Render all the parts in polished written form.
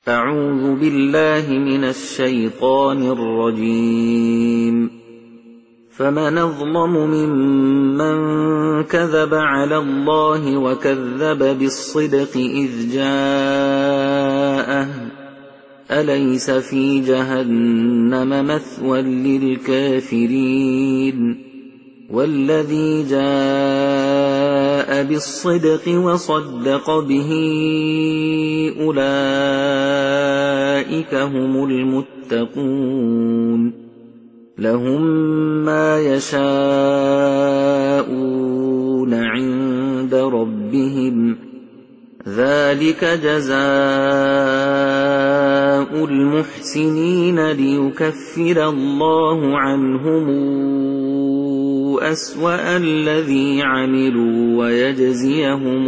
أعوذ بالله من الشيطان الرجيم. فمن أظلم ممن كذب على الله وكذب بالصدق إذ جاءه أليس في جهنم مثوى للكافرين والذي جاء بالصدق وصدق به أولئك هم المتقون لهم ما يشاءون عند ربهم ذلك جزاء المحسنين ليكفر الله عنهم أسوأ الذي عملوا ويجزيهم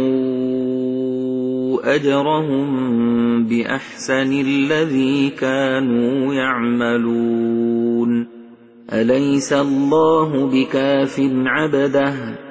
أجرهم بأحسن الذي كانوا يعملون أليس الله بكاف عبده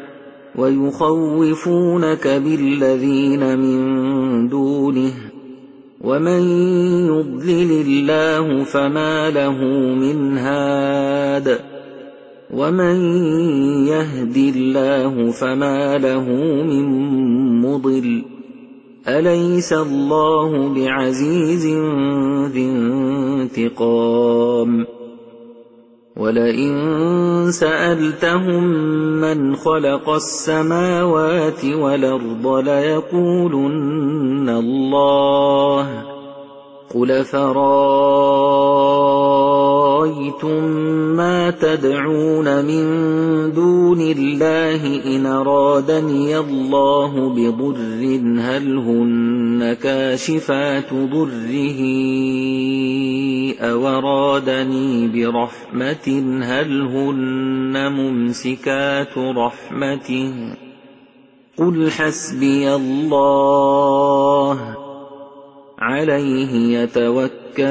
ويخوفونك بالذين من دونه ومن يضلل الله فما له من هاد ومن يهد الله فما له من مضل أليس الله بعزيز ذي انتقام ولئن سألتهم من خلق السماوات والأرض ليقولن الله قل فرأيتم ما تدعون من دون الله إن أرادني الله بضر هل هن كاشفات ضره أو أرادني برحمة هل هن ممسكات رحمته قل حسبي الله عليه يتوكل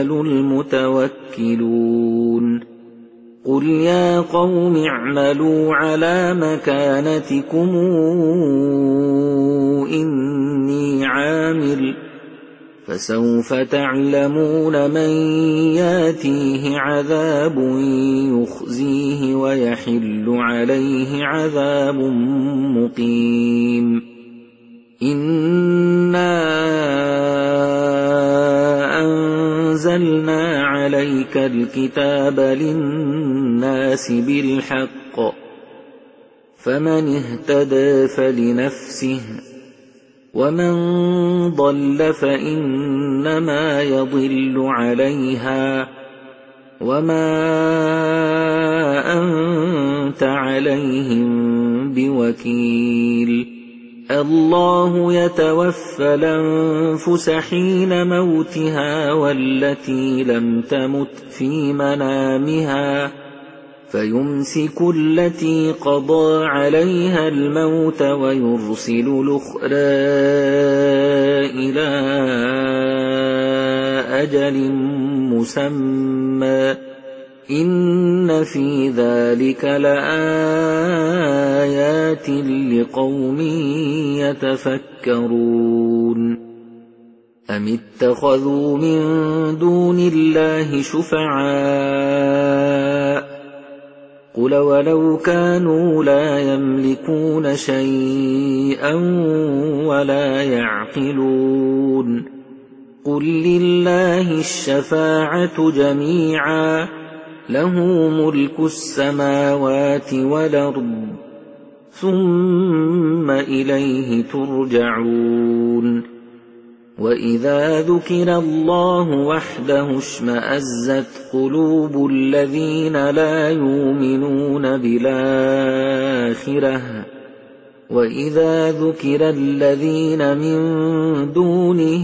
المتوكلون قل يا قوم اعملوا على مكانتكم إني عامل فسوف تعلمون من ياتيه عذاب يخزيه ويحل عليه عذاب مقيم إنا أنزلنا عليك الكتاب للناس بالحق فمن اهتدى فلنفسه ومن ضل فإنما يضل عليها وما أنت عليهم بوكيل الله يتوفى الأنفس حين موتها والتي لم تمت في منامها فيمسك التي قضى عليها الموت ويرسل الأخرى إلى أجل مسمى إن في ذلك لآيات لقوم يتفكرون أم اتخذوا من دون الله شفعاء قل ولو كانوا لا يملكون شيئا ولا يعقلون قل لله الشفاعة جميعا له ملك السماوات والأرض ثم إليه ترجعون وإذا ذكر الله وحده اشمأزت قلوب الذين لا يؤمنون بالآخرة وإذا ذكر الذين من دونه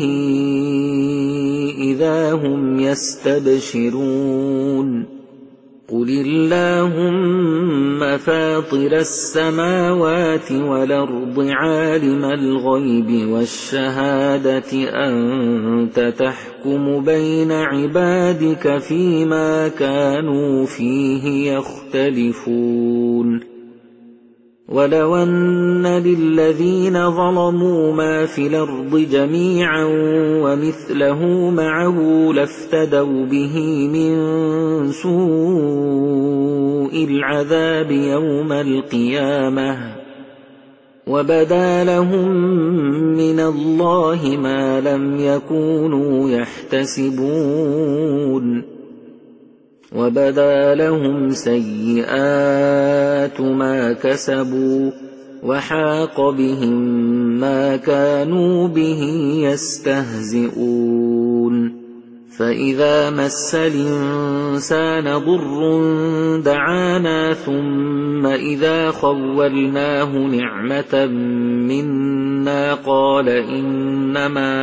إذا هم يستبشرون قل اللهم فاطر السماوات والأرض عالم الغيب والشهادة أنت تحكم بين عبادك فيما كانوا فيه يختلفون ولو أن للذين ظلموا ما في الأرض جميعا ومثله معه لافتدوا به من سوء العذاب يوم القيامة وبدا لهم من الله ما لم يكونوا يحتسبون وبدا لهم سيئات ما كسبوا وحاق بهم ما كانوا به يستهزئون فإذا مس الإنسان ضر دعانا ثم إذا خولناه نعمة منا قال إنما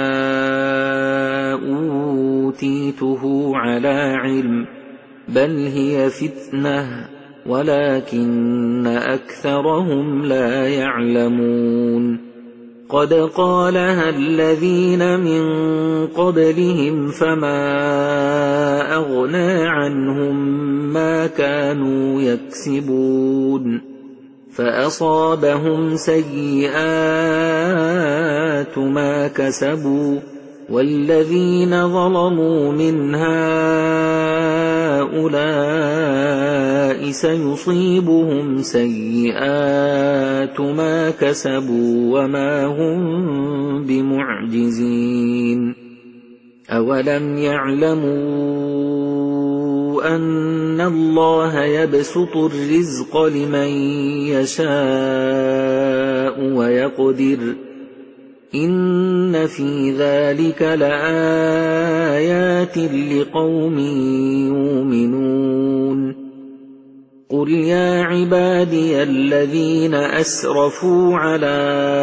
أوتيته على علم بل هي فتنة ولكن أكثرهم لا يعلمون قد قالها الذين من قبلهم فما أغنى عنهم ما كانوا يكسبون فأصابهم سيئات ما كسبوا والذين ظلموا من هؤلاء سيصيبهم سيئات ما كسبوا وما هم بمعجزين أولم يعلموا أن الله يبسط الرزق لمن يشاء ويقدر إن في ذلك لآيات لقوم يؤمنون قل يا عبادي الذين أسرفوا على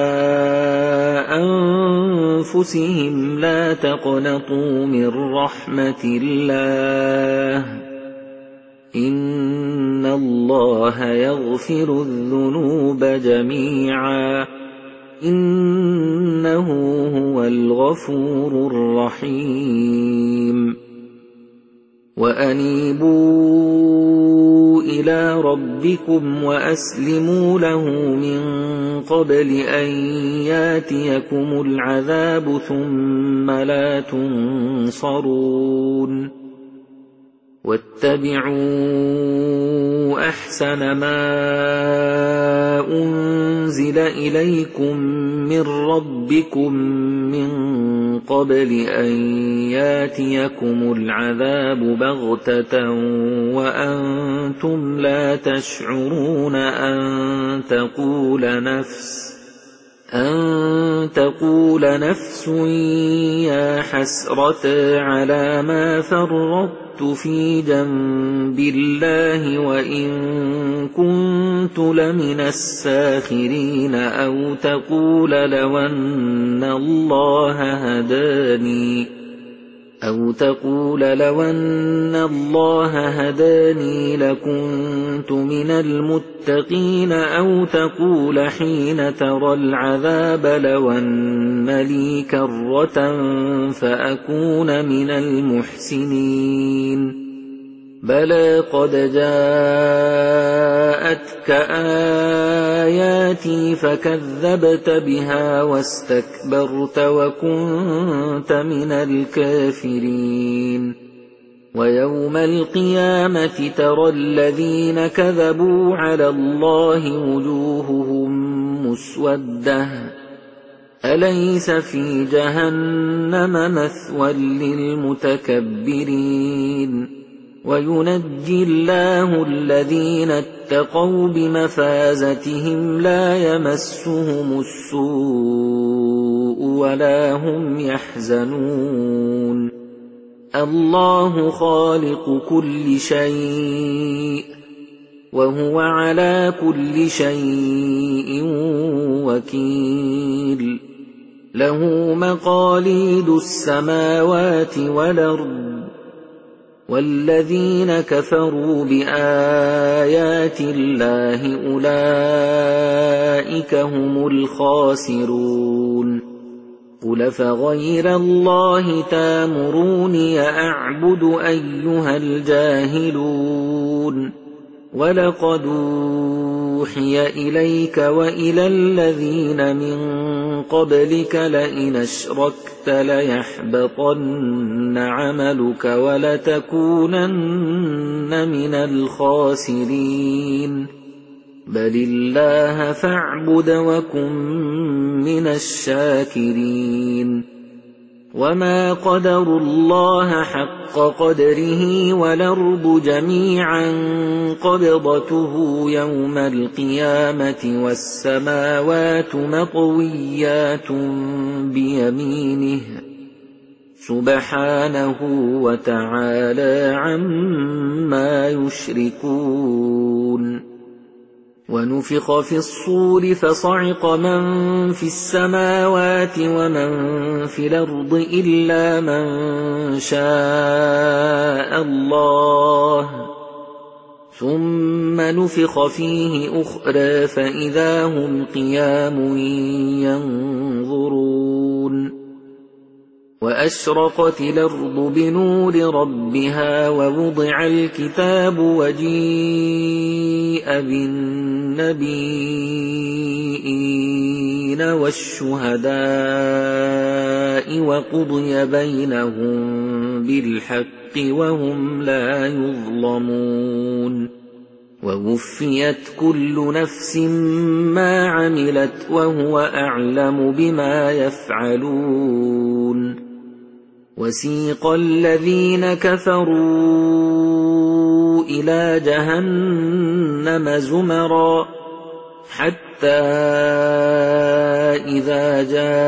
أنفسهم لا تقنطوا من رحمة الله إن الله يغفر الذنوب جميعا إنه هو الغفور الرحيم وأنيبوا إلى ربكم وأسلموا له من قبل أن ياتيكم العذاب ثم لا تنصرون واتبعوا أحسن ما أنزل إليكم من ربكم من قبل أن ياتيكم العذاب بغتة وأنتم لا تشعرون أن تقول نفس يا حسرة على ما فرطت في جنب الله وإن كنت لمن الساخرين أو تقول لو أن الله هداني لكنت من المتقين أو تقول حين ترى العذاب لو أن لي كرة فأكون من المحسنين بلى قد جاءتك آياتي فكذبت بها واستكبرت وكنت من الكافرين ويوم القيامة ترى الذين كذبوا على الله وجوههم مسودة أليس في جهنم مثوى للمتكبرين وينجي الله الذين اتقوا بمفازتهم لا يمسهم السوء ولا هم يحزنون الله خالق كل شيء وهو على كل شيء وكيل له مقاليد السماوات والأرض والذين كفروا بآيات الله أولئك هم الخاسرون قل فغير الله تامروني أعبد أيها الجاهلون وَلَقَدْ أُوحِيَ إِلَيْكَ وَإِلَى الَّذِينَ مِن قَبْلِكَ لَئِنْ أَشْرَكْتَ لَيَحْبَطَنَّ عَمَلُكَ وَلَتَكُونَنَّ مِنَ الْخَاسِرِينَ بَلِ اللَّهَ فَاعْبُدْ وَكُن مِّنَ الشَّاكِرِينَ وَمَا قَدَرُوا اللَّهَ حَقَّ قَدْرِهِ وَالْأَرْضُ جَمِيعًا قَبْضَتُهُ يَوْمَ الْقِيَامَةِ وَالسَّمَاوَاتُ مَطْوِيَّاتٌ بِيَمِينِهِ سُبْحَانَهُ وَتَعَالَى عَمَّا يُشْرِكُونَ وَنُفِخَ فِي الصُّورِ فَصَعِقَ مَن فِي السَّمَاوَاتِ وَمَن فِي الْأَرْضِ إِلَّا مَن شَاءَ اللَّهُ ثُمَّ نُفِخَ فِيهِ أُخْرَىٰ فَإِذَا هُمْ قِيَامٌ يَنظُرُونَ وَأَشْرَقَتِ الْأَرْضُ بِنُورِ رَبِّهَا وَوُضِعَ الْكِتَابُ وَجِيءَ بِالنَّبِيِّينَ وَالشُّهَدَاءِ وَقُضِيَ بَيْنَهُم بِالْحَقِّ وَهُمْ لَا يُظْلَمُونَ وَوُفِّيَتْ كُلُّ نَفْسٍ مَّا عَمِلَتْ وَهُوَ أَعْلَمُ بِمَا يَفْعَلُونَ وَسِيقَ الَّذِينَ كَفَرُوا إِلَىٰ جَهَنَّمَ زُمَرًا حَتَّىٰ إِذَا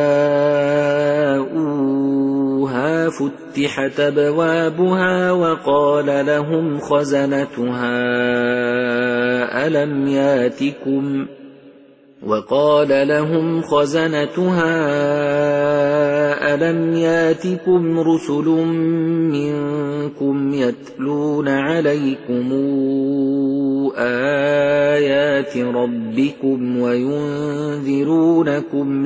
جَاءُوهَا فُتِحَتْ أَبْوَابُهَا وَقَالَ لَهُمْ خَزَنَتُهَا أَلَمْ يَأْتِكُمْ رُسُلٌ مِّنكُمْ يَتْلُونَ عَلَيْكُمْ آيَاتِ رَبِّكُمْ وَيُنذِرُونَكُمْ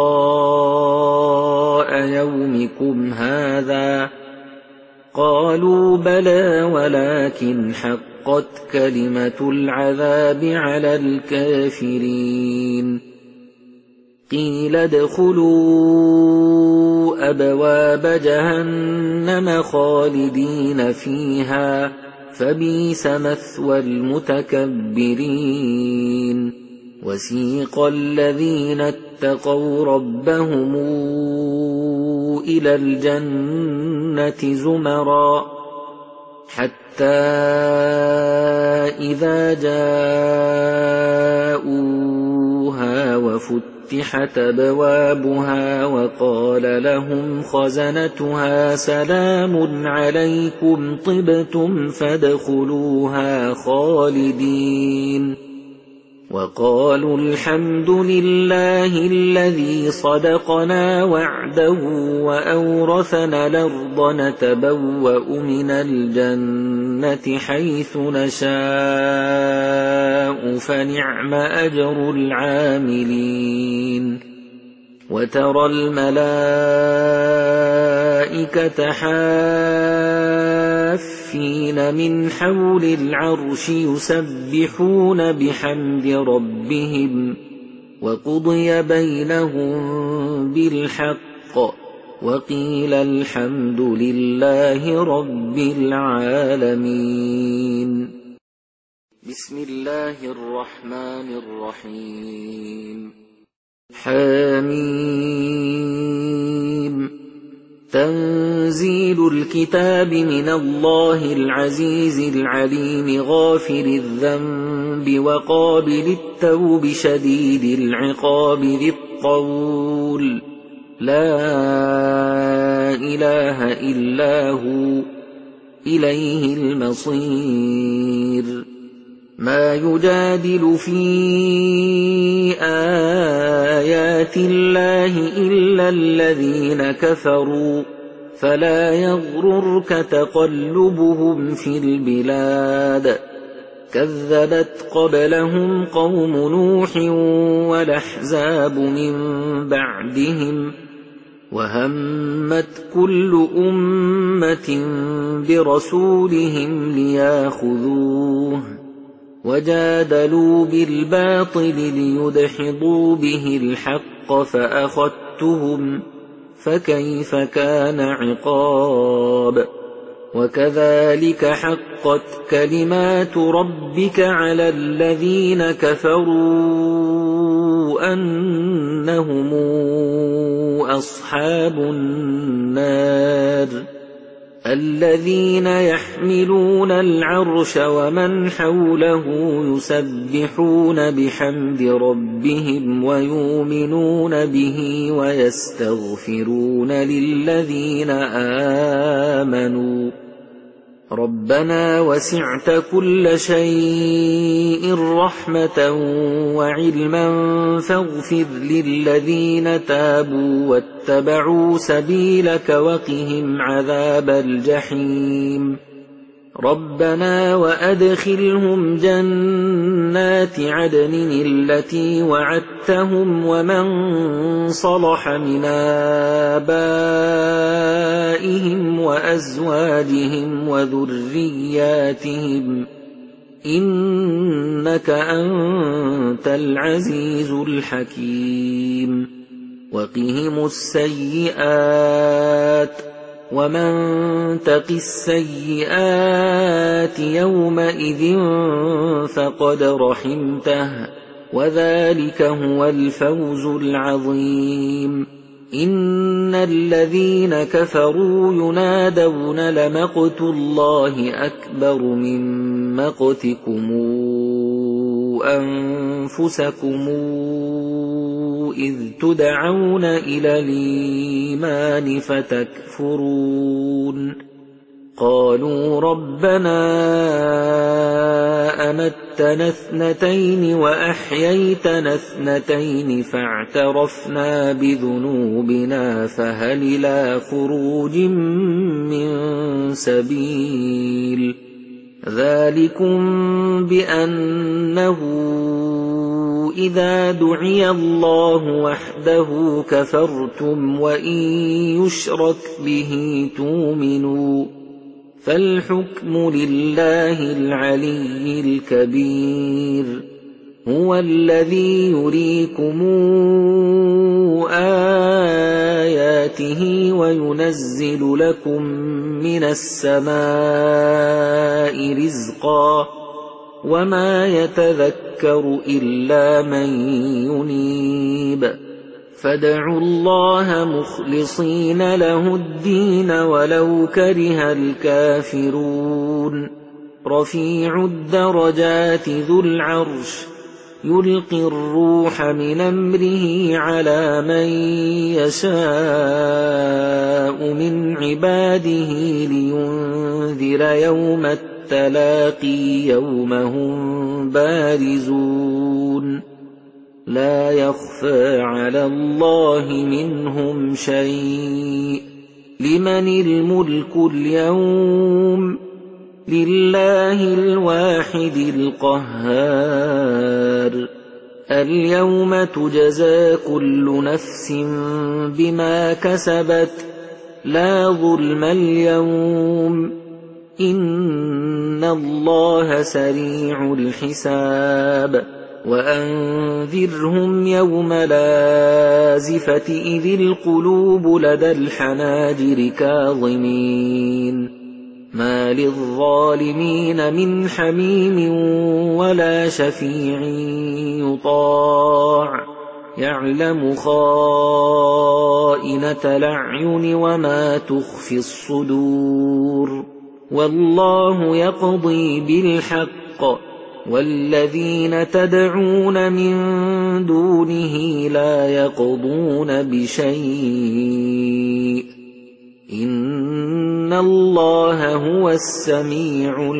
لِقَاءَ يَوْمِكُمْ هَٰذَا قَالُوا بَلَىٰ وَلَٰكِنْ حَقَّتْ كَلِمَةُ الْعَذَابِ عَلَى الْكَافِرِينَ قِيلَ ادْخُلُوا أَبْوَابَ جَهَنَّمَ خَالِدِينَ فِيهَا فَبِئْسَ مَثْوَى الْمُتَكَبِّرِينَ وَسِيقَ الَّذِينَ اتَّقَوْا رَبَّهُمْ إِلَى الْجَنَّةِ زُمَرًا حَتَّىٰ إِذَا جَاءُوهَا وَفُتِحَتْ أَبْوَابُهَا وَقَالَ لَهُمْ خَزَنَتُهَا سَلَامٌ عَلَيْكُمْ طِبْتُمْ فَادْخُلُوهَا خَالِدِينَ وَقَالُوا الْحَمْدُ لِلَّهِ الَّذِي صَدَقَنَا وَعْدَهُ وَأَوْرَثَنَا الْأَرْضَ نَتَبَوَّأُ مِنَ الْجَنَّةِ حَيْثُ نَشَاءُ فَنِعْمَ أَجْرُ الْعَامِلِينَ وَتَرَى الْمَلَائِكَةَ حَافِّينَ مِنْ حَوْلِ الْعَرْشِ يُسَبِّحُونَ بِحَمْدِ رَبِّهِمْ وَقُضِيَ بَيْنَهُم بِالْحَقِّ وَقِيلَ الْحَمْدُ لِلَّهِ رَبِّ الْعَالَمِينَ بسم الله الرحمن الرحيم حميم تنزيل الكتاب من الله العزيز العليم غافر الذنب وقابل التوب شديد العقاب ذي الطول لا إله إلا هو إليه المصير ما يجادل في آيات الله إلا الذين كفروا فلا يغررك تقلبهم في البلاد كذبت قبلهم قوم نوح والأحزاب من بعدهم وهمت كل أمة برسولهم ليأخذوه وجادلوا بالباطل ليدحضوا به الحق فأخذتهم فكيف كان عقاب وكذلك حقت كلمات ربك على الذين كفروا أنهم أصحاب النار الذين يحملون العرش ومن حوله يسبحون بحمد ربهم ويؤمنون به ويستغفرون للذين آمنوا ربنا وسعت كل شيء رحمة وعلما فاغفر للذين تابوا واتبعوا سبيلك وقهم عذاب الجحيم ربنا وأدخلهم جنات عدن التي وعدتهم ومن صلح من آبائهم وأزواجهم وذرياتهم إنك أنت العزيز الحكيم وقهم السيئات ومن تق السيئات يومئذ فقد رحمته وذلك هو الفوز العظيم إن الذين كفروا ينادون لمقت الله أكبر من مقتكم أنفسكم إذ تدعون إلى الإيمان فتكفرون قالوا ربنا أمتنا اثنتين وأحييتنا اثنتين فاعترفنا بذنوبنا فهل إلى خروج من سبيل ذلكم بأنه إذا دعي الله وحده كفرتم وإن يشرك به تؤمنوا فالحكم لله العلي الكبير هو الذي يريكم آياته وينزل لكم من السماء رزقا وما يتذكر إلا من ينيب فادعوا الله مخلصين له الدين ولو كره الكافرون رفيع الدرجات ذو العرش يلقي الروح من أمره على من يشاء من عباده لينذر يوم التلاقي يوم هم بارزون لا يخفى على الله منهم شيء لمن الملك اليوم لله الواحد القهار اليوم تجزى كل نفس بما كسبت لا ظلم اليوم إن الله سريع الحساب وأنذرهم يوم لازفة إذ القلوب لدى الحناجر كاظمين ما للظالمين من حميم ولا شفيع يطاع يعلم خائنة الأعين وما تخفي الصدور والله يقضي بالحق والذين تدعون من دونه لا يقضون بشيء إن الله هو السميع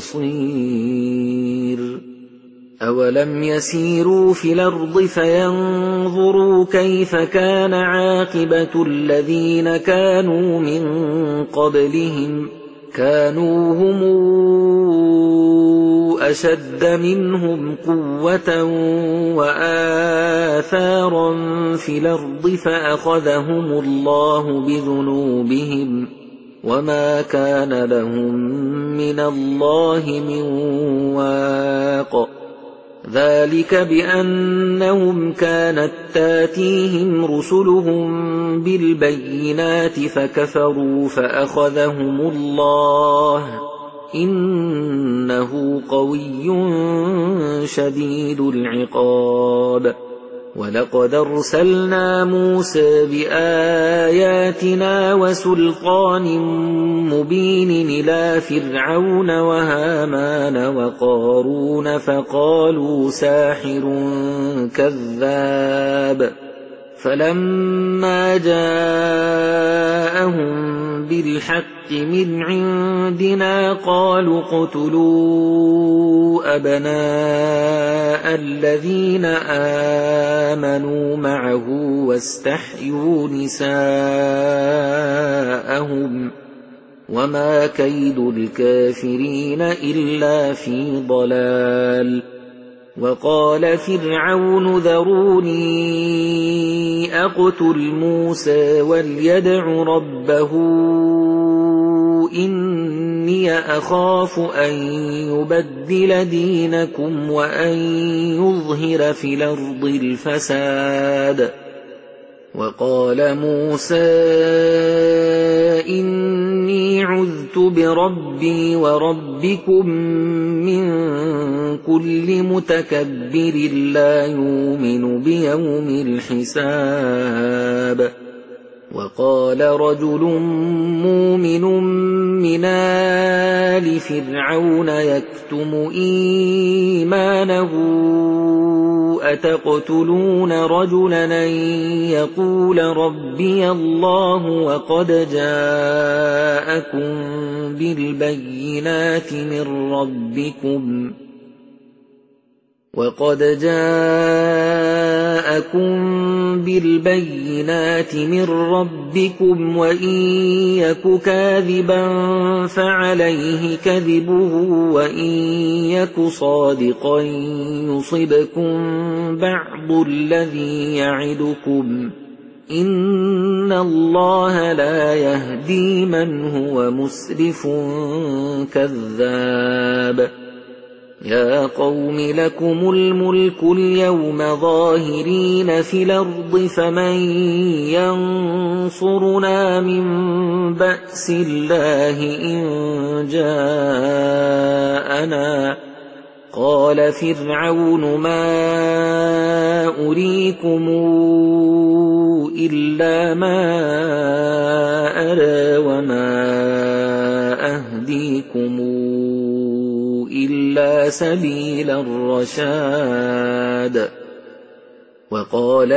البصير أولم يسيروا في الأرض فينظروا كيف كان عاقبة الذين كانوا من قبلهم كانوا هم أشد منهم قوة وآثارا في الأرض فأخذهم الله بذنوبهم وما كان لهم من الله من واق ذلك بأنهم كانت تاتيهم رسلهم بالبينات فكفروا فأخذهم الله إنه قوي شديد العقاب ولقد أرسلنا موسى بآياتنا وسلطان مبين إلى فرعون وهامان وقارون فقالوا ساحر كذاب فلما جاءهم بالحق من عندنا قالوا اقتلوا أبناء الذين آمنوا معه واستحيوا نساءهم وما كيد الكافرين إلا في ضلال وقال فرعون ذروني أقتل موسى وليدع ربه إني أخاف أن يبدل دينكم وأن يظهر في الأرض الفساد وقال موسى إني عذت بربي وربكم من كل متكبر لا يؤمن بيوم الحساب وقال رجل مؤمن من آل فرعون يكتم إيمانه أتقتلون رجلا أن يقول ربي الله وقد جاءكم بالبينات من ربكم وإن يك كاذبا فعليه كذبه وإن يك صادقا يصبكم بعض الذي يعدكم إن الله لا يهدي من هو مسرف كذاب يا قوم لكم الملك اليوم ظاهرين في الأرض فمن ينصرنا من بأس الله إن جاءنا قال فرعون ما أريكم إلا ما أرى وما أهديكم إلا سبيل الرشاد وقال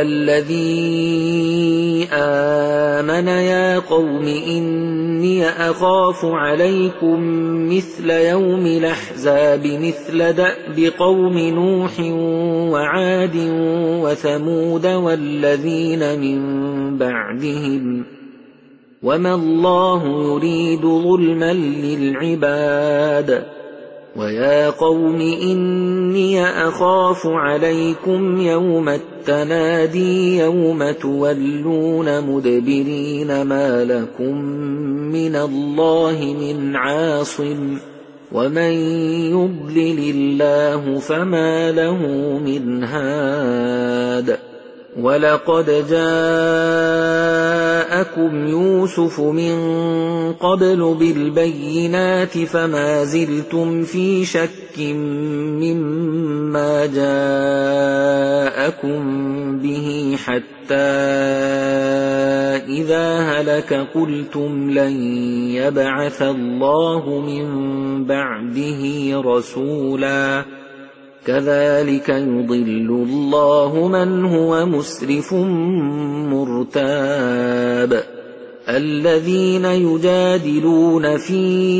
الذي آمن يا قوم إني أخاف عليكم مثل يوم الأحزاب مثل دأب قوم نوح وعاد وثمود والذين من بعدهم وما الله يريد ظلما للعباد ويا قوم إني أخاف عليكم يوم التنادي يوم تولون مدبرين ما لكم من الله من عاصم ومن يضلل الله فما له من هاد ولقد جاءكم يوسف من قبل بالبينات فما زلتم في شك مما جاءكم به حتى إذا هلك قلتم لن يبعث الله من بعده رسولا كذلك يضل الله من هو مسرف مرتاب الذين يجادلون في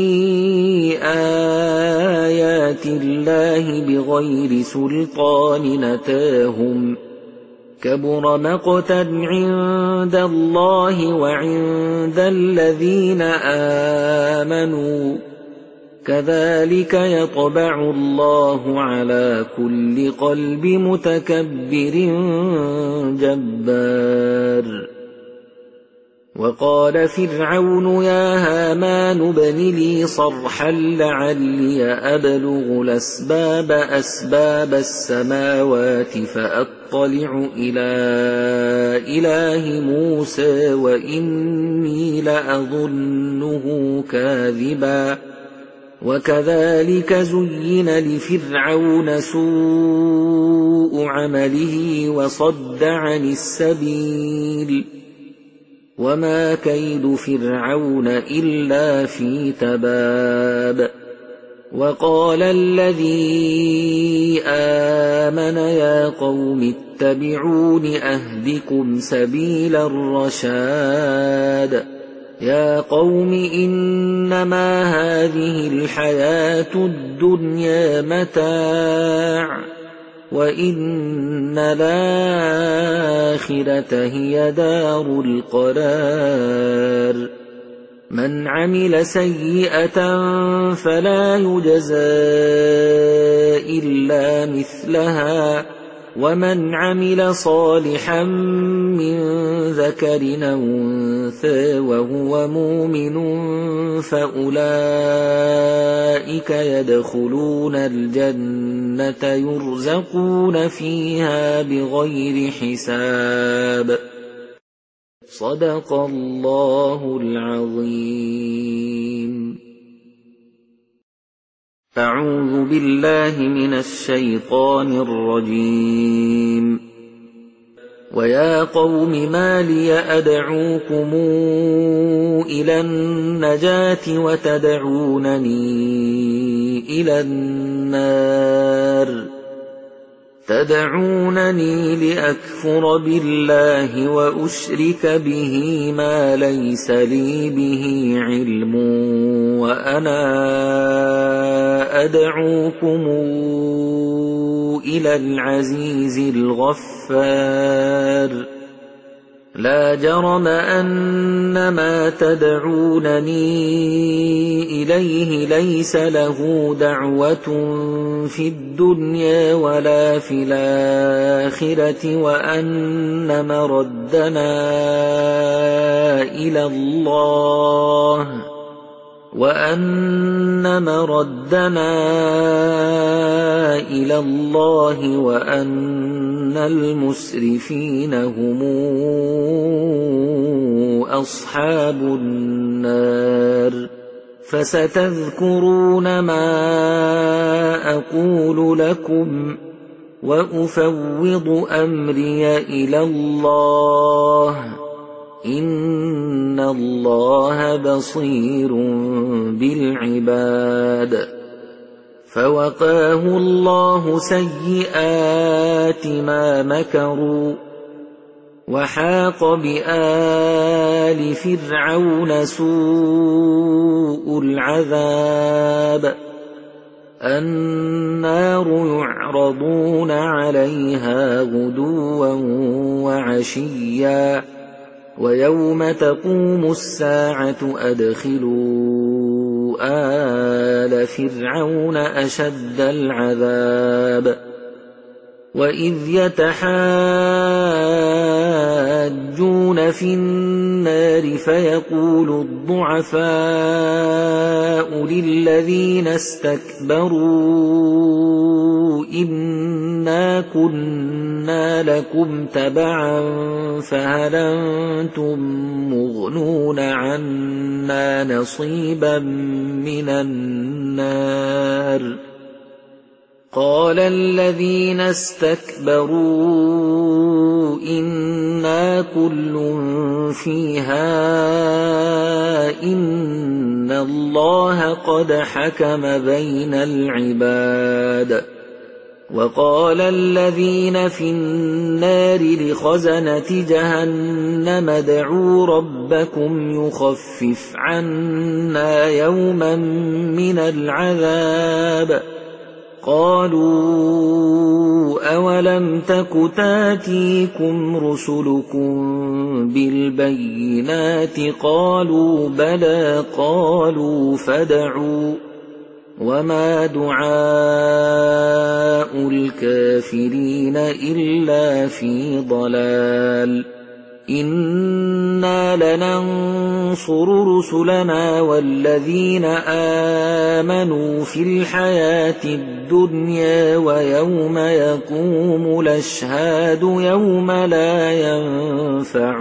آيات الله بغير سلطان أتاهم كبر مقتا عند الله وعند الذين آمنوا كذلك يطبع الله على كل قلب متكبر جبار وقال فرعون يا هامان ابن لي صرحا لعلي أبلغ أسباب السماوات فأطلع إلى إله موسى وإني لأظنه كاذبا وكذلك زين لفرعون سوء عمله وصد عن السبيل وما كيد فرعون إلا في تباب وقال الذي آمن يا قوم اتبعون أهدكم سبيل الرشاد يا قوم إنما هذه الحياة الدنيا متاع وإن الآخرة هي دار القرار من عمل سيئة فلا يجزى إلا مثلها ومن عمل صالحا من ذكر أو أنثى وهو مؤمن فأولئك يدخلون الجنة يرزقون فيها بغير حساب صدق الله العظيم. أعوذ بالله من الشيطان الرجيم. ويا قوم ما لي أدعوكم إلى النجاة وتدعونني إلى النار تدعونني لأكفر بالله وأشرك به ما ليس لي به علم وأنا أدعوكم إلى العزيز الغفار لا جرم أن ما تدعونني إليه ليس له دعوة في الدنيا ولا في الآخرة وأن مردنا إلى الله وأن المسرفين هم أصحاب النار فستذكرون ما أقول لكم وأفوض أمري إلى الله إن الله بصير بالعباد فوقاه الله سيئات ما مكروا وحاق بآل فرعون سوء العذاب النار يعرضون عليها غدوا وعشيا ويوم تقوم الساعة أدخلوا آل فرعون أشد العذاب وإذ يتحاجون في النار فيقول الضعفاء للذين استكبروا إنا كنا لكم تبعا فهل أنتم مغنون عنا نصيبا من النار قال الذين استكبروا إنا كل فيها إن الله قد حكم بين العباد وقال الذين في النار لخزنة جهنم ادعوا ربكم يخفف عنا يوما من العذاب قالوا أولم تك تاتيكم رسلكم بالبينات قالوا بلى قالوا فادعوا وما دعاء الكافرين إلا في ضلال إنا لننصر رسلنا والذين آمنوا في الحياة الدنيا ويوم يقوم الأشهاد يوم لا ينفع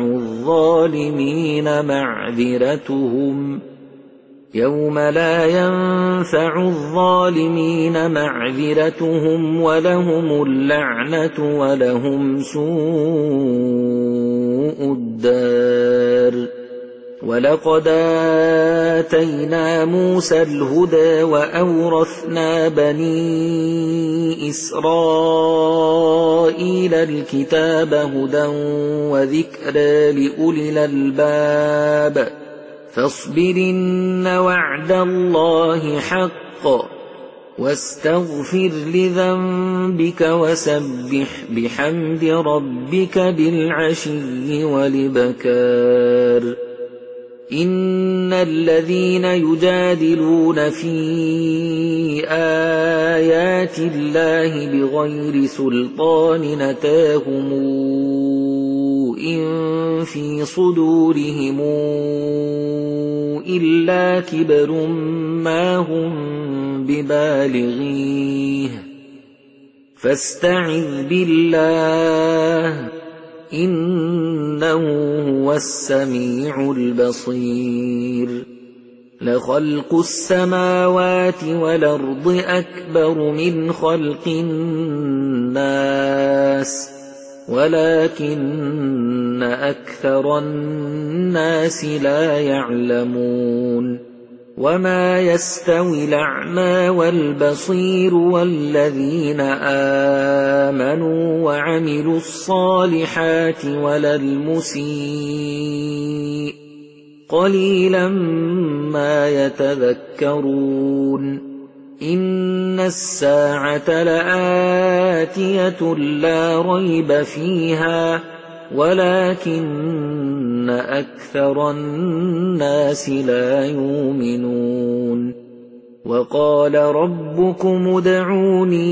الظالمين معذرتهم ولهم اللعنة ولهم سوء الدار ولقد آتينا موسى الهدى وأورثنا بني إسرائيل الكتاب هدى وذكرى لأولي الألباب فاصبرن وعد الله حق واستغفر لذنبك وسبح بحمد ربك بالعشي والإبكار إن الذين يجادلون في آيات الله بغير سلطان أتاهم إن في صدورهم إلا كبر ما هم ببالغيه فاستعذ بالله إنه هو السميع البصير لخلق السماوات والأرض أكبر من خلق الناس ولكن أكثر الناس لا يعلمون وما يستوي الأعمى والبصير والذين آمنوا وعملوا الصالحات ولا المسيء قليلا ما يتذكرون إن الساعة لآتية لا ريب فيها ولكن أكثر الناس لا يؤمنون وقال ربكم ادعوني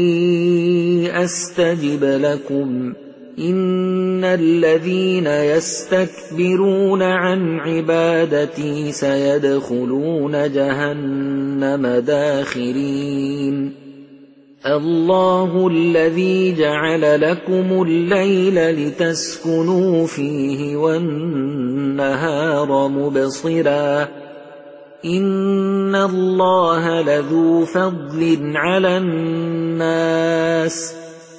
أستجب لكم إن الذين يستكبرون عن عبادتي سيدخلون جهنم داخرين الله الذي جعل لكم الليل لتسكنوا فيه والنهار مبصرا إن الله لذو فضل على الناس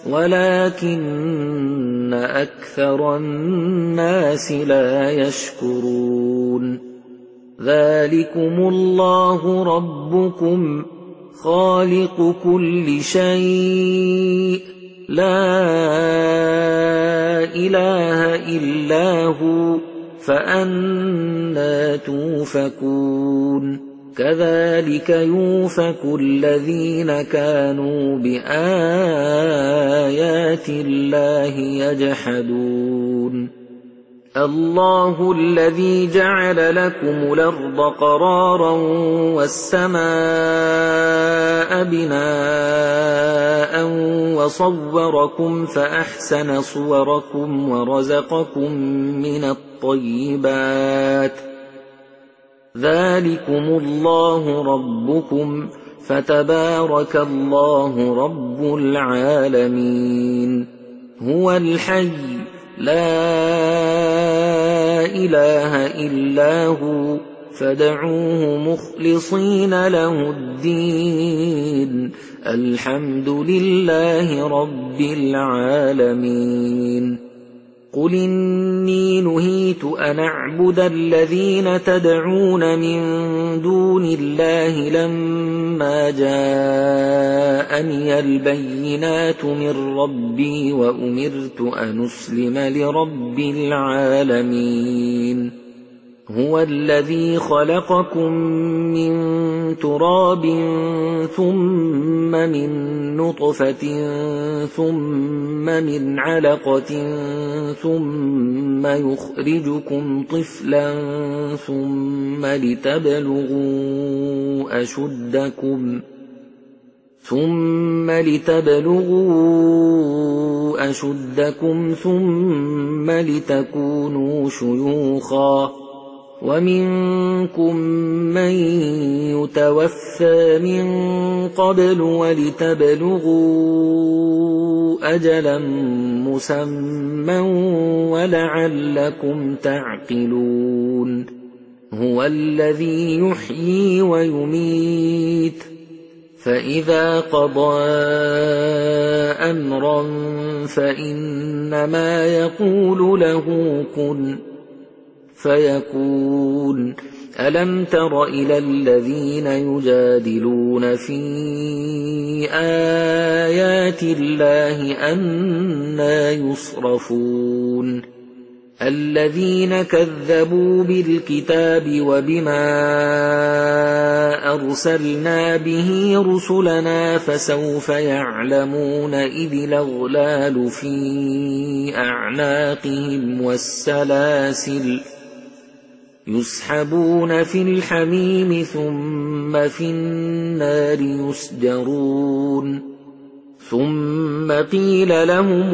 ولكن أكثر الناس لا يشكرون ذلكم الله ربكم خالق كل شيء لا إله إلا هو فأنى توفكون كذلك يوفك الذين كانوا بآيات الله يجحدون الله الذي جعل لكم الأرض قرارا والسماء بناء وصوركم فأحسن صوركم ورزقكم من الطيبات ذلكم الله ربكم فتبارك الله رب العالمين هو الحي لا إله إلا هو فادعوه مخلصين له الدين الحمد لله رب العالمين قل إني نهيت أن أعبد الذين تدعون من دون الله لما جاءني البينات من ربي وأمرت أن أسلم لرب العالمين هو الذي خلقكم من تراب ثم من نطفة ثم من علقة ثم يخرجكم طفلا ثم لتبلغوا أشدكم ثم لتكونوا شيوخا ومنكم من يتوفى من قبل ولتبلغوا أجلا مسمى ولعلكم تعقلون هو الذي يحيي ويميت فإذا قضى أمرا فإنما يقول له كن فيكون ألم تر إلى الذين يجادلون في آيات الله أنى يصرفون الذين كذبوا بالكتاب وبما أرسلنا به رسلنا فسوف يعلمون إذ الأغلال في أعناقهم والسلاسل يسحبون في الحميم ثم في النار يسجرون ثم قيل لهم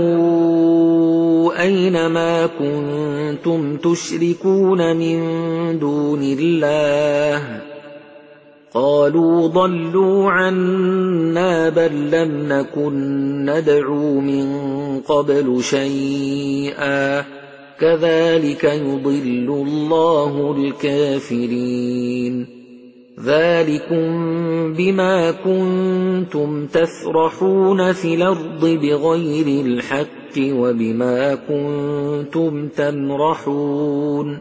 أين ما كنتم تشركون من دون الله قالوا ضلوا عنا بل لم نكن ندعو من قبل شيئا كذلك يضل الله الكافرين ذلكم بما كنتم تفرحون في الأرض بغير الحق وبما كنتم تمرحون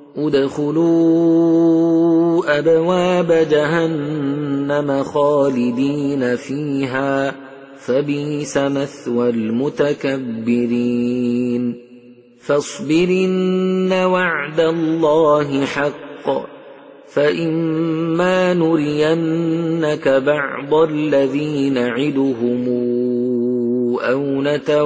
ادخلوا أبواب جهنم خالدين فيها فبئس مثوى المتكبرين فاصبر إن وعد الله حق فإما نرينك بعض الذي نعدهم أو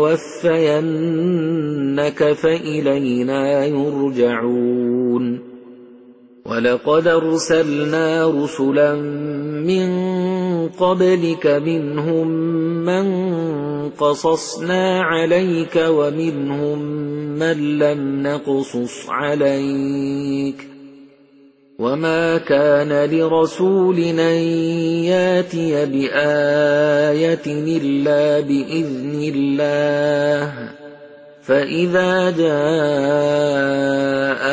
نتوفينك فإلينا يرجعون ولقد أرسلنا رسلا من قبلك منهم من قصصنا عليك ومنهم من لم نقصص عليك وما كان لرسول أن ياتي بآية إلا بإذن الله فإذا جاء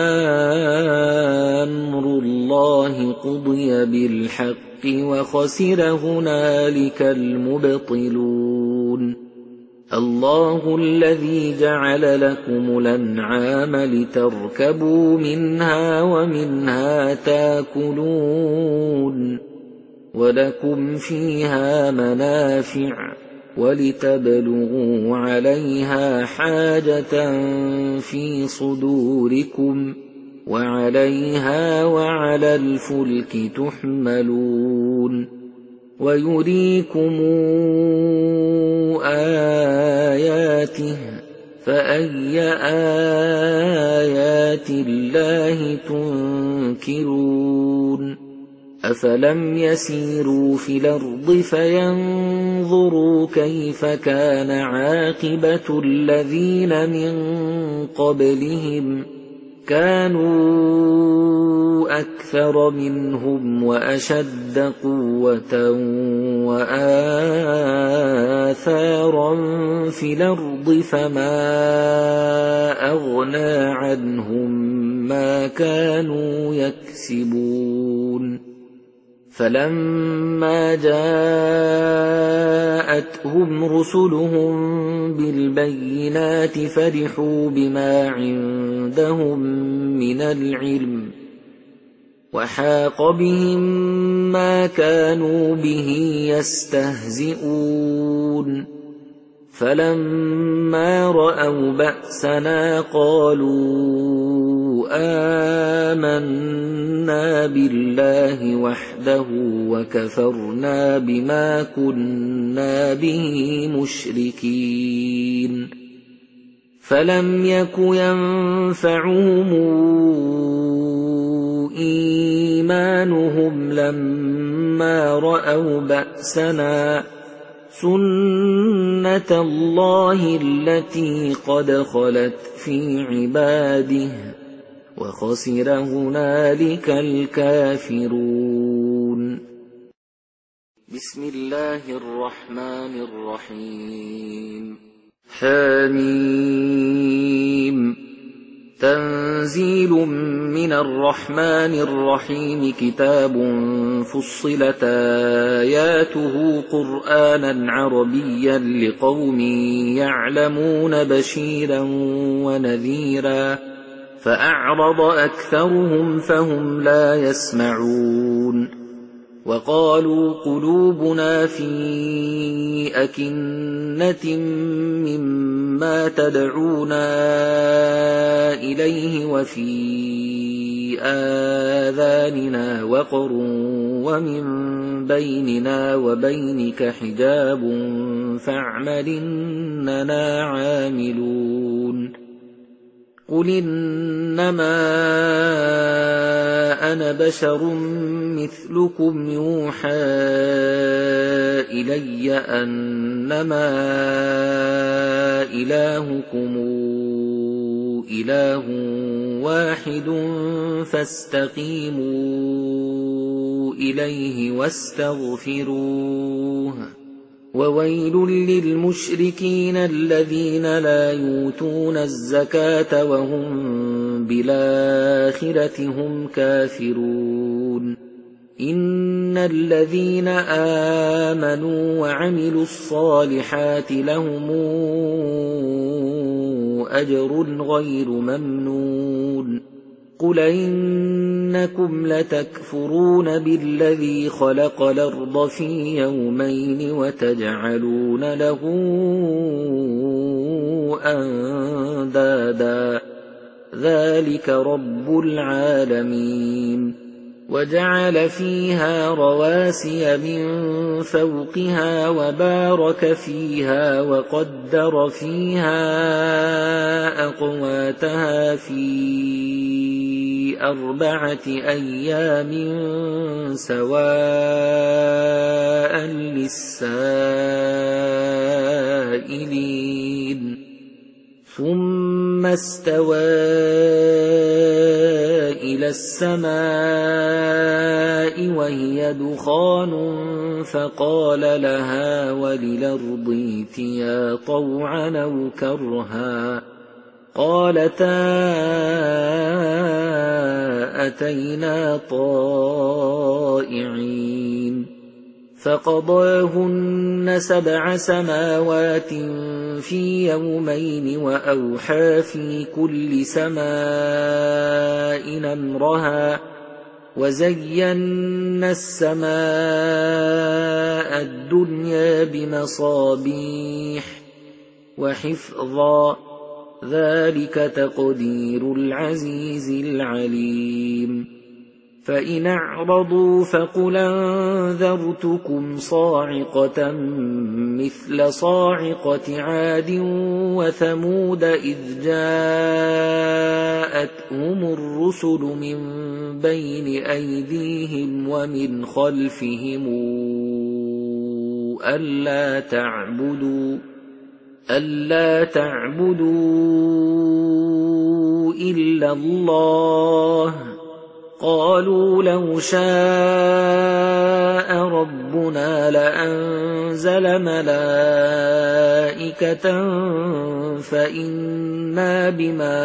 أمر الله قضي بالحق وخسر هنالك المبطلون الله الذي جعل لكم الأنعام لتركبوا منها ومنها تاكلون ولكم فيها منافع ولتبلغوا عليها حاجة في صدوركم وعليها وعلى الفلك تحملون ويريكم آياته فأي آيات الله تنكرون أفلم يسيروا في الأرض فينظروا كيف كان عاقبة الذين من قبلهم كانوا أكثر منهم وأشد قوة وآثارا في الأرض فما أغنى عنهم ما كانوا يكسبون فلما جاءتهم رسلهم بالبينات فرحوا بما عندهم من العلم وحاق بهم ما كانوا به يستهزئون فلما رأوا بأسنا قالوا آمنا بالله وحده وكفرنا بما كنا به مشركين فلم يك ينفعهم إيمانهم لما رأوا بأسنا سنة الله التي قد خلت في عباده وخسر هنالك الكافرون. بسم الله الرحمن الرحيم. حميم. تنزيل من الرحمن الرحيم. كتاب فصلت آياته قرآنا عربيا لقوم يعلمون بشيرا ونذيرا فأعرض أكثرهم فهم لا يسمعون. وقالوا قلوبنا في أكنة مما تدعونا إليه وفي آذاننا وقر ومن بيننا وبينك حجاب فاعمل إننا عاملون. قل إنما أنا بشر مثلكم يوحى إلي أنما إلهكم إله واحد فاستقيموا إليه واستغفروه. وويل للمشركين الذين لا يؤتون الزكاة وهم بالآخرة هم كافرون. إن الذين آمنوا وعملوا الصالحات لهم أجر غير ممنون. قل إنكم لتكفرون بالذي خلق الأرض في يومين وتجعلون له أندادا ذلك رب العالمين. وجعل فيها رواسي من فوقها وبارك فيها وقدر فيها أقواتها في 4 أيام سواء للسائلين. ثم استوى إلى السماء وهي دخان فقال لها وللأرض ائتيا طوعا أو كرها قالتا أتينا طائعين. فقضاهن 7 سماوات في يومين وأوحى في كل سماء أمرها وزينا السماء الدنيا بمصابيح وحفظا ذلك تقدير العزيز العليم. فإن أعرضوا فقل أنذرتكم صاعقة مثل صاعقة عاد وثمود إذ جاءتهم الرسل من بين أيديهم ومن خلفهم ألا تعبدوا إلا الله قالوا لو شاء ربنا لأنزل ملائكة فإنا بما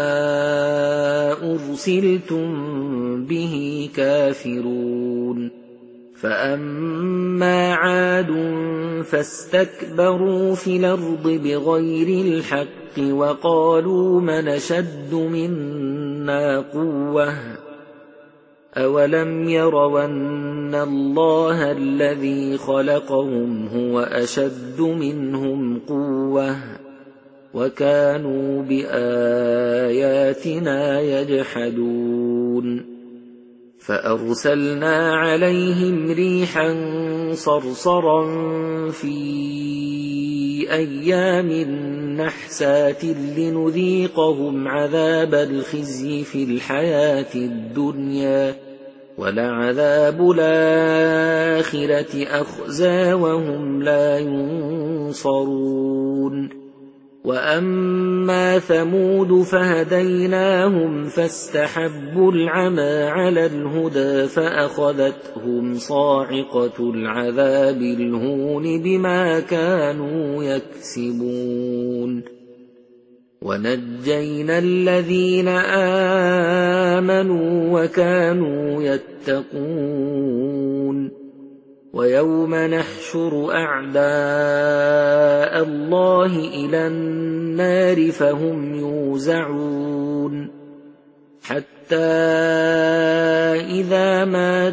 أرسلتم به كافرون. فأما عاد فاستكبروا في الأرض بغير الحق وقالوا من أشد منا قوة أولم يروا أن الله الذي خلقهم هو أشد منهم قوة وكانوا بآياتنا يجحدون. فأرسلنا عليهم ريحا صرصرا في أيام نحسات لنذيقهم عذاب الخزي في الحياة الدنيا وَلَعَذَابُ الْآخِرَةِ أَخْزَىٰ وَهُمْ لَا يُنصَرُونَ وَأَمَّا ثَمُودُ فَهَدَيْنَاهُمْ فَاسْتَحَبُّوا الْعَمَىٰ عَلَى الْهُدَىٰ فَأَخَذَتْهُمْ صَاعِقَةُ الْعَذَابِ الْهُونِ بِمَا كَانُوا يَكْسِبُونَ وَنَجَّيْنَا الَّذِينَ آمَنُوا وَكَانُوا يَتَّقُونَ وَيَوْمَ نَحْشُرُ أَعْدَاءَ اللَّهِ إِلَى النَّارِ فَهُمْ يُوزَعُونَ حَتَّىٰ إِذَا مَا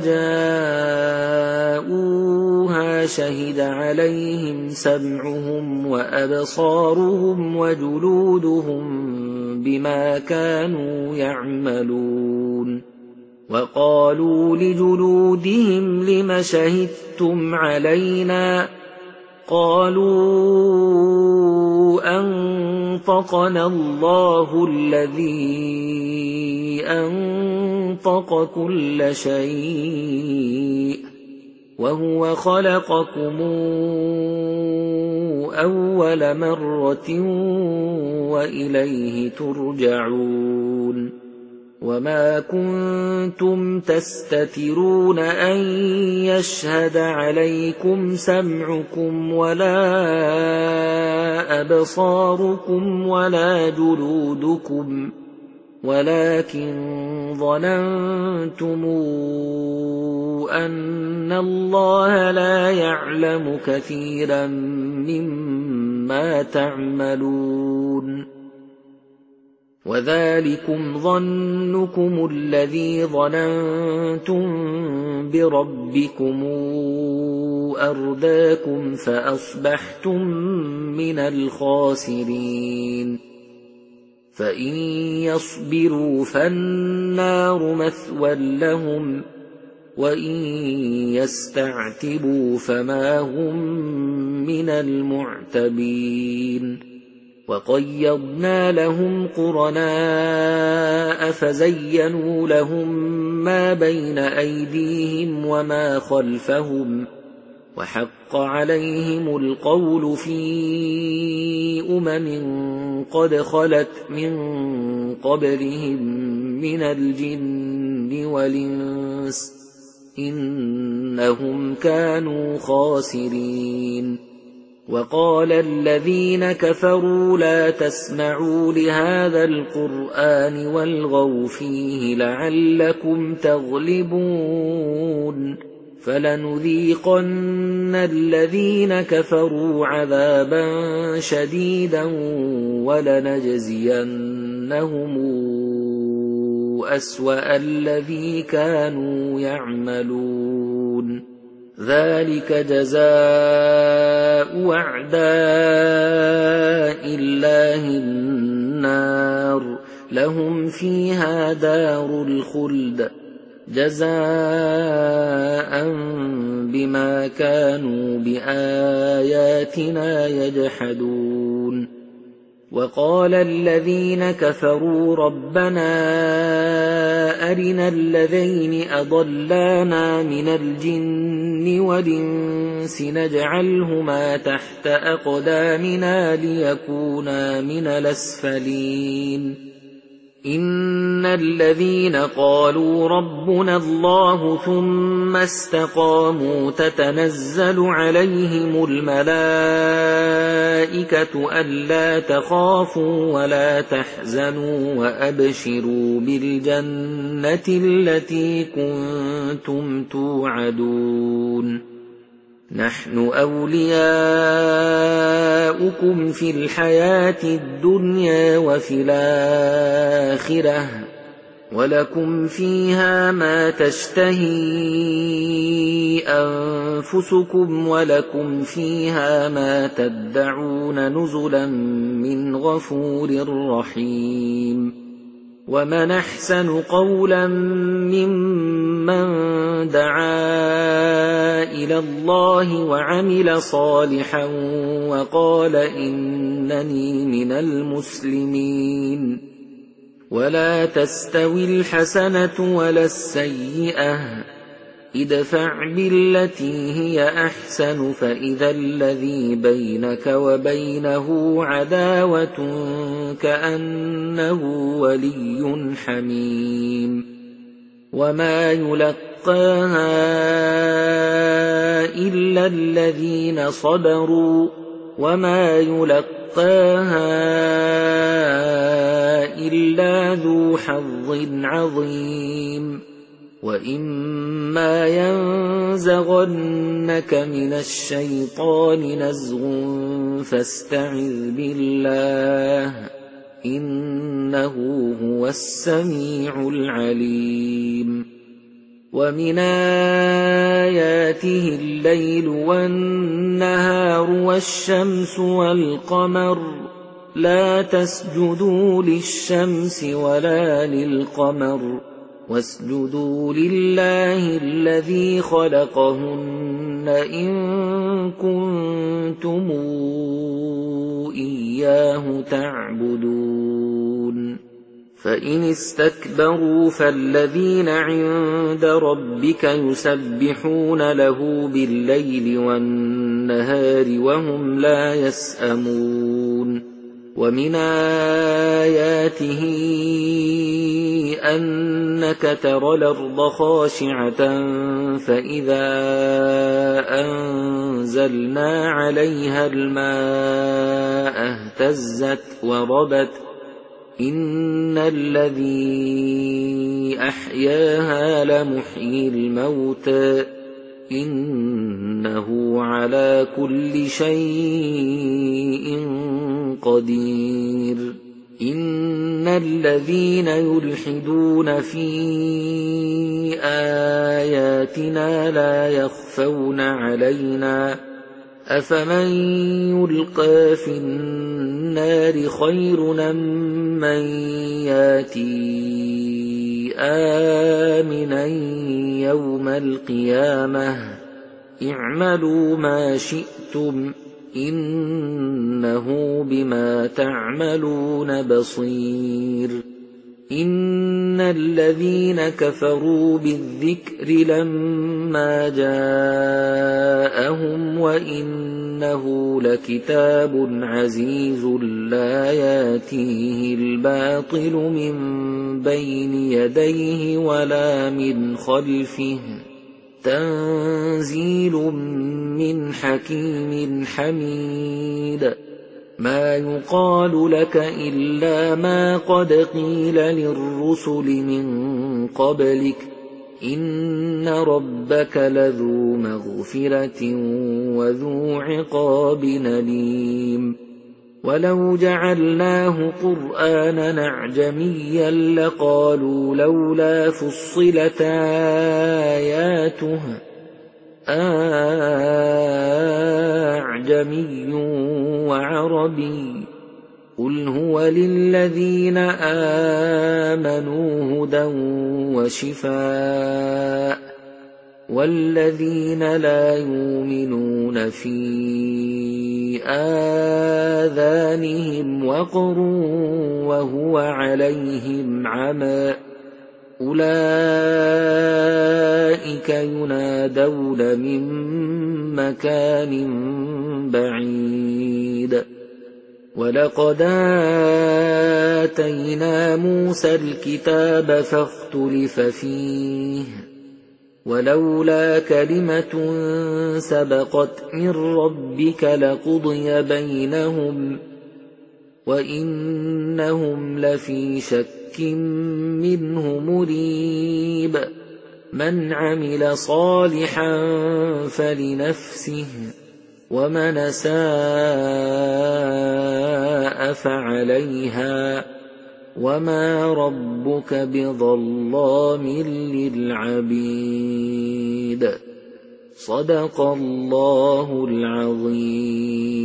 جَاءُوهَا شَهِدَ عَلَيْهِمْ سَمْعُهُمْ وَأَبْصَارُهُمْ وَجُلُودُهُم بِمَا كَانُوا يَعْمَلُونَ وَقَالُوا لِجُلُودِهِمْ لِمَ شَهِدتُّمْ عَلَيْنَا قَالُوا أَنطَقَنَا اللَّهُ الَّذِي أَنطَقَ كُلَّ شَيْءٍ وَهُوَ خَلَقَكُمْ أَوَّلَ مَرَّةٍ وَإِلَيْهِ تُرْجَعُونَ وَمَا كُنتُمْ تَسْتَتِرُونَ أَن يَشْهَدَ عَلَيْكُمْ سَمْعُكُمْ وَلَا أَبْصَارُكُمْ وَلَا جُلُودُكُمْ وَلَكِنْ ظَنَنتُمْ أَنَّ اللَّهَ لَا يَعْلَمُ كَثِيرًا مِّمَّا تَعْمَلُونَ وَذَلِكُمْ ظَنُّكُمُ الَّذِي ظَنَنتُم بِرَبِّكُمْ أَرْدَاكُمْ فَأَصْبَحْتُم مِّنَ الْخَاسِرِينَ فَإِن يَصْبِرُوا فَالنَّارُ مَثْوًى لَّهُمْ وَإِن يَسْتَعْتِبُوا فَمَا هُم مِّنَ الْمُعْتَبِينَ وَقَيَّضْنَا لَهُمْ قُرَنَاءَ فَزَيَّنُوا لَهُم مَّا بَيْنَ أَيْدِيهِمْ وَمَا خَلْفَهُمْ وَحَقَّ عَلَيْهِمُ الْقَوْلُ فِي قَدْ خَلَتْ مِن قَبْلِهِم مِّنَ الْجِنِّ وَالْإِنسِ إِنَّهُمْ كَانُوا خَاسِرِينَ وَقَالَ الَّذِينَ كَفَرُوا لَا تَسْمَعُوا لِهَٰذَا الْقُرْآنِ وَالْغَوْا فِيهِ لَعَلَّكُمْ تَغْلِبُونَ فَلَنُذِيقَنَّ الَّذِينَ كَفَرُوا عَذَابًا شَدِيدًا وَلَنَجْزِيَنَّهُمْ أَسْوَأَ الَّذِي كَانُوا يَعْمَلُونَ ذَلِكَ جَزَاءُ أَعْدَاءِ اللَّهِ النَّارُ لَهُمْ فِيهَا دَارُ الْخُلْدِ جَزَاءً بِمَا كَانُوا بِآيَاتِنَا يَجْحَدُونَ وَقَالَ الَّذِينَ كَفَرُوا رَبَّنَا أَرِنَا الَّذَيْنِ أَضَلَّانَا مِنَ الْجِنِّ وَالْإِنسِ نَجْعَلْهُمَا تَحْتَ أَقْدَامِنَا لِيَكُونَا مِنَ الْأَسْفَلِينَ إِنَّ الَّذِينَ قَالُوا رَبُّنَا اللَّهُ ثُمَّ اسْتَقَامُوا تَتَنَزَّلُ عَلَيْهِمُ الْمَلَائِكَةُ أَلَّا تَخَافُوا وَلَا تَحْزَنُوا وَأَبْشِرُوا بِالْجَنَّةِ الَّتِي كُنتُمْ تُوعَدُونَ نَحْنُ أَوْلِيَاؤُكُمْ فِي الْحَيَاةِ الدُّنْيَا وَفِي الْآخِرَةِ وَلَكُمْ فِيهَا مَا تَشْتَهِي أَنفُسُكُمْ وَلَكُمْ فِيهَا مَا تَدَّعُونَ نُزُلًا مِّنْ غَفُورٍ رَّحِيمٍ وَمَنْ أَحْسَنُ قَوْلًا مِّمَّن دَعَا إِلَى اللَّهِ وَعَمِلَ صَالِحًا وَقَالَ إِنَّنِي مِنَ الْمُسْلِمِينَ ولا تستوي الحسنة ولا السيئة ادفع بالتي هي أحسن فإذا الذي بينك وبينه عداوة كأنه ولي حميم وما يلقاها إلا الذين صبروا وما يلقاها إلا ذو حظ عظيم وإما ينزغنك من الشيطان نزغ فاستعذ بالله إنه هو السميع العليم ومن آياته الليل والنهار والشمس والقمر لا تسجدوا للشمس ولا للقمر واسجدوا لله الذي خلقهن إن كنتم إياه تعبدون فإن استكبروا فالذين عند ربك يسبحون له بالليل والنهار وهم لا يسأمون ومن آياته أنك ترى الأرض خاشعة فإذا أنزلنا عليها الماء اهتزت وربت إن الذي أحياها لمحيي الموتى إنه على كل شيء قدير إن الذين يلحدون في آياتنا لا يخفون علينا أفمن يلقى في النار خير من ياتي آمنا يوم القيامة اعملوا ما شئتم إنه بما تعملون بصير إن الذين كفروا بالذكر لما جاءهم وإنه لكتاب عزيز لا ياتيه الباطل من بين يديه ولا من خلفه تنزيل من حكيم حميد ما يقال لك إلا ما قد قيل للرسل من قبلك إن ربك لذو مغفرة وذو عقاب أليم ولو جعلناه قرآنا أعجميا لقالوا لولا فصلت آياته أعجمي وعربي قل هو للذين آمنوا هدى وشفاء والذين لا يؤمنون في آذانهم وقر وهو عليهم عمى أولئك ينادون من مكان بعيد ولقد آتينا موسى الكتاب فاختلف فيه ولولا كلمة سبقت من ربك لقضي بينهم وإنهم لفي شك منه مريب من عمل صالحا فلنفسه ومن أساء فعليها وما ربك بظلام للعبيد صدق الله العظيم.